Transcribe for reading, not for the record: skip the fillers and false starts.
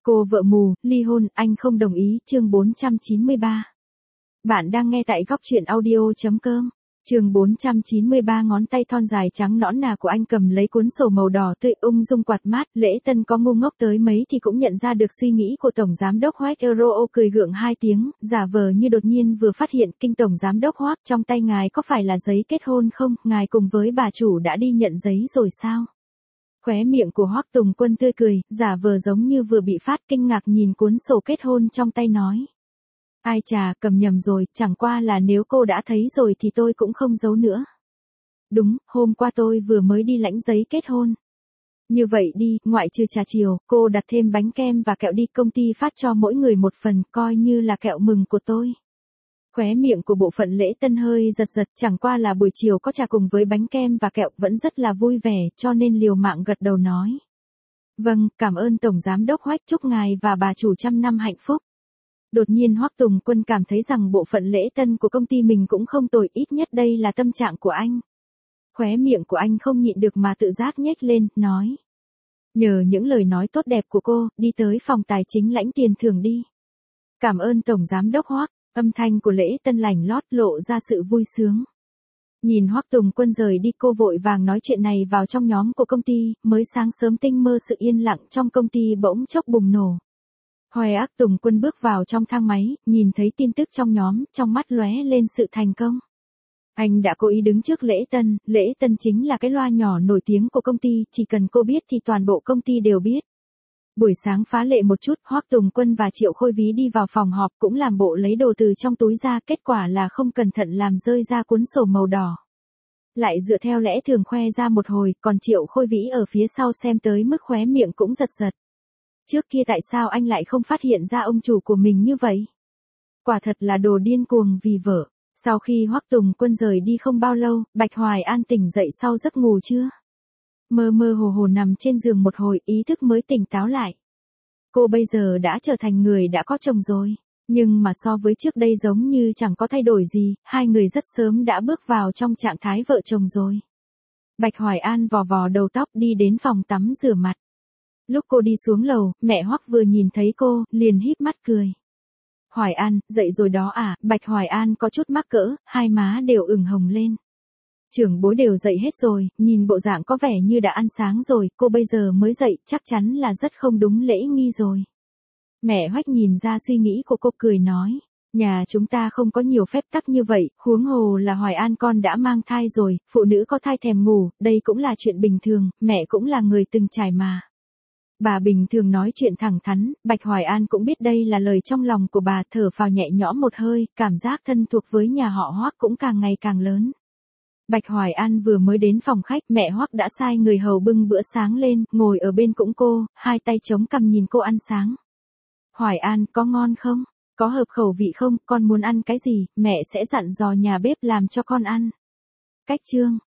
Cô vợ mù, ly hôn, anh không đồng ý, chương 493. Bạn đang nghe tại góc truyện audio.com. Chương 493 ngón tay thon dài trắng nõn nà của anh cầm lấy cuốn sổ màu đỏ tươi ung dung quạt mát. Lễ Tân có ngu ngốc tới mấy thì cũng nhận ra được suy nghĩ của Tổng Giám đốc Hoác. Euro cười gượng hai tiếng, giả vờ như đột nhiên vừa phát hiện. Kinh Tổng Giám đốc Hoác, trong tay ngài có phải là giấy kết hôn không? Ngài cùng với bà chủ đã đi nhận giấy rồi sao? Khóe miệng của Hoắc Tùng Quân tươi cười, giả vờ giống như vừa bị phát kinh ngạc nhìn cuốn sổ kết hôn trong tay nói. Ai chà, cầm nhầm rồi, chẳng qua là nếu cô đã thấy rồi thì tôi cũng không giấu nữa. Đúng, hôm qua tôi vừa mới đi lãnh giấy kết hôn. Như vậy đi, ngoại trừ trà chiều, cô đặt thêm bánh kem và kẹo đi, công ty phát cho mỗi người một phần, coi như là kẹo mừng của tôi. Khóe miệng của bộ phận Lễ Tân hơi giật giật, chẳng qua là buổi chiều có trà cùng với bánh kem và kẹo vẫn rất là vui vẻ, cho nên liều mạng gật đầu nói. Vâng, cảm ơn Tổng Giám đốc Hoắc, chúc ngài và bà chủ trăm năm hạnh phúc. Đột nhiên Hoắc Tùng Quân cảm thấy rằng bộ phận Lễ Tân của công ty mình cũng không tồi, ít nhất đây là tâm trạng của anh. Khóe miệng của anh không nhịn được mà tự giác nhếch lên, nói. Nhờ những lời nói tốt đẹp của cô, đi tới phòng tài chính lãnh tiền thưởng đi. Cảm ơn Tổng Giám đốc Hoắc. Âm thanh của Lễ Tân lành lót lộ ra sự vui sướng. Nhìn Hoắc Tùng Quân rời đi, cô vội vàng nói chuyện này vào trong nhóm của công ty. Mới sáng sớm tinh mơ sự yên lặng trong công ty bỗng chốc bùng nổ. Hoắc Tùng Quân bước vào trong thang máy, nhìn thấy tin tức trong nhóm, trong mắt lóe lên sự thành công. Anh đã cố ý đứng trước Lễ Tân chính là cái loa nhỏ nổi tiếng của công ty, chỉ cần cô biết thì toàn bộ công ty đều biết. Buổi sáng phá lệ một chút, Hoắc Tùng Quân và Triệu Khôi Ví đi vào phòng họp cũng làm bộ lấy đồ từ trong túi ra, kết quả là không cẩn thận làm rơi ra cuốn sổ màu đỏ. Lại dựa theo lẽ thường khoe ra một hồi, còn Triệu Khôi Vĩ ở phía sau xem tới mức khóe miệng cũng giật giật. Trước kia tại sao anh lại không phát hiện ra ông chủ của mình như vậy? Quả thật là đồ điên cuồng vì vợ. Sau khi Hoắc Tùng Quân rời đi không bao lâu, Bạch Hoài An tỉnh dậy sau giấc ngủ trưa. Mơ mơ hồ hồ nằm trên giường một hồi, ý thức mới tỉnh táo lại. Cô bây giờ đã trở thành người đã có chồng rồi, nhưng mà so với trước đây giống như chẳng có thay đổi gì, hai người rất sớm đã bước vào trong trạng thái vợ chồng rồi. Bạch Hoài An vò vò đầu tóc đi đến phòng tắm rửa mặt. Lúc cô đi xuống lầu, mẹ Hoắc vừa nhìn thấy cô, liền híp mắt cười. Hoài An, dậy rồi đó à? Bạch Hoài An có chút mắc cỡ, hai má đều ửng hồng lên. Trưởng bối đều dậy hết rồi, nhìn bộ dạng có vẻ như đã ăn sáng rồi, cô bây giờ mới dậy, chắc chắn là rất không đúng lễ nghi rồi. Mẹ Hoắc nhìn ra suy nghĩ của cô cười nói, nhà chúng ta không có nhiều phép tắc như vậy, huống hồ là Hoài An con đã mang thai rồi, phụ nữ có thai thèm ngủ, đây cũng là chuyện bình thường, mẹ cũng là người từng trải mà. Bà bình thường nói chuyện thẳng thắn, Bạch Hoài An cũng biết đây là lời trong lòng của bà, thở phào nhẹ nhõm một hơi, cảm giác thân thuộc với nhà họ Hoắc cũng càng ngày càng lớn. Bạch Hoài An vừa mới đến phòng khách, mẹ Hoắc đã sai người hầu bưng bữa sáng lên, ngồi ở bên cũng cô, hai tay chống cằm nhìn cô ăn sáng. Hoài An, có ngon không? Có hợp khẩu vị không? Con muốn ăn cái gì? Mẹ sẽ dặn dò nhà bếp làm cho con ăn. Cách chương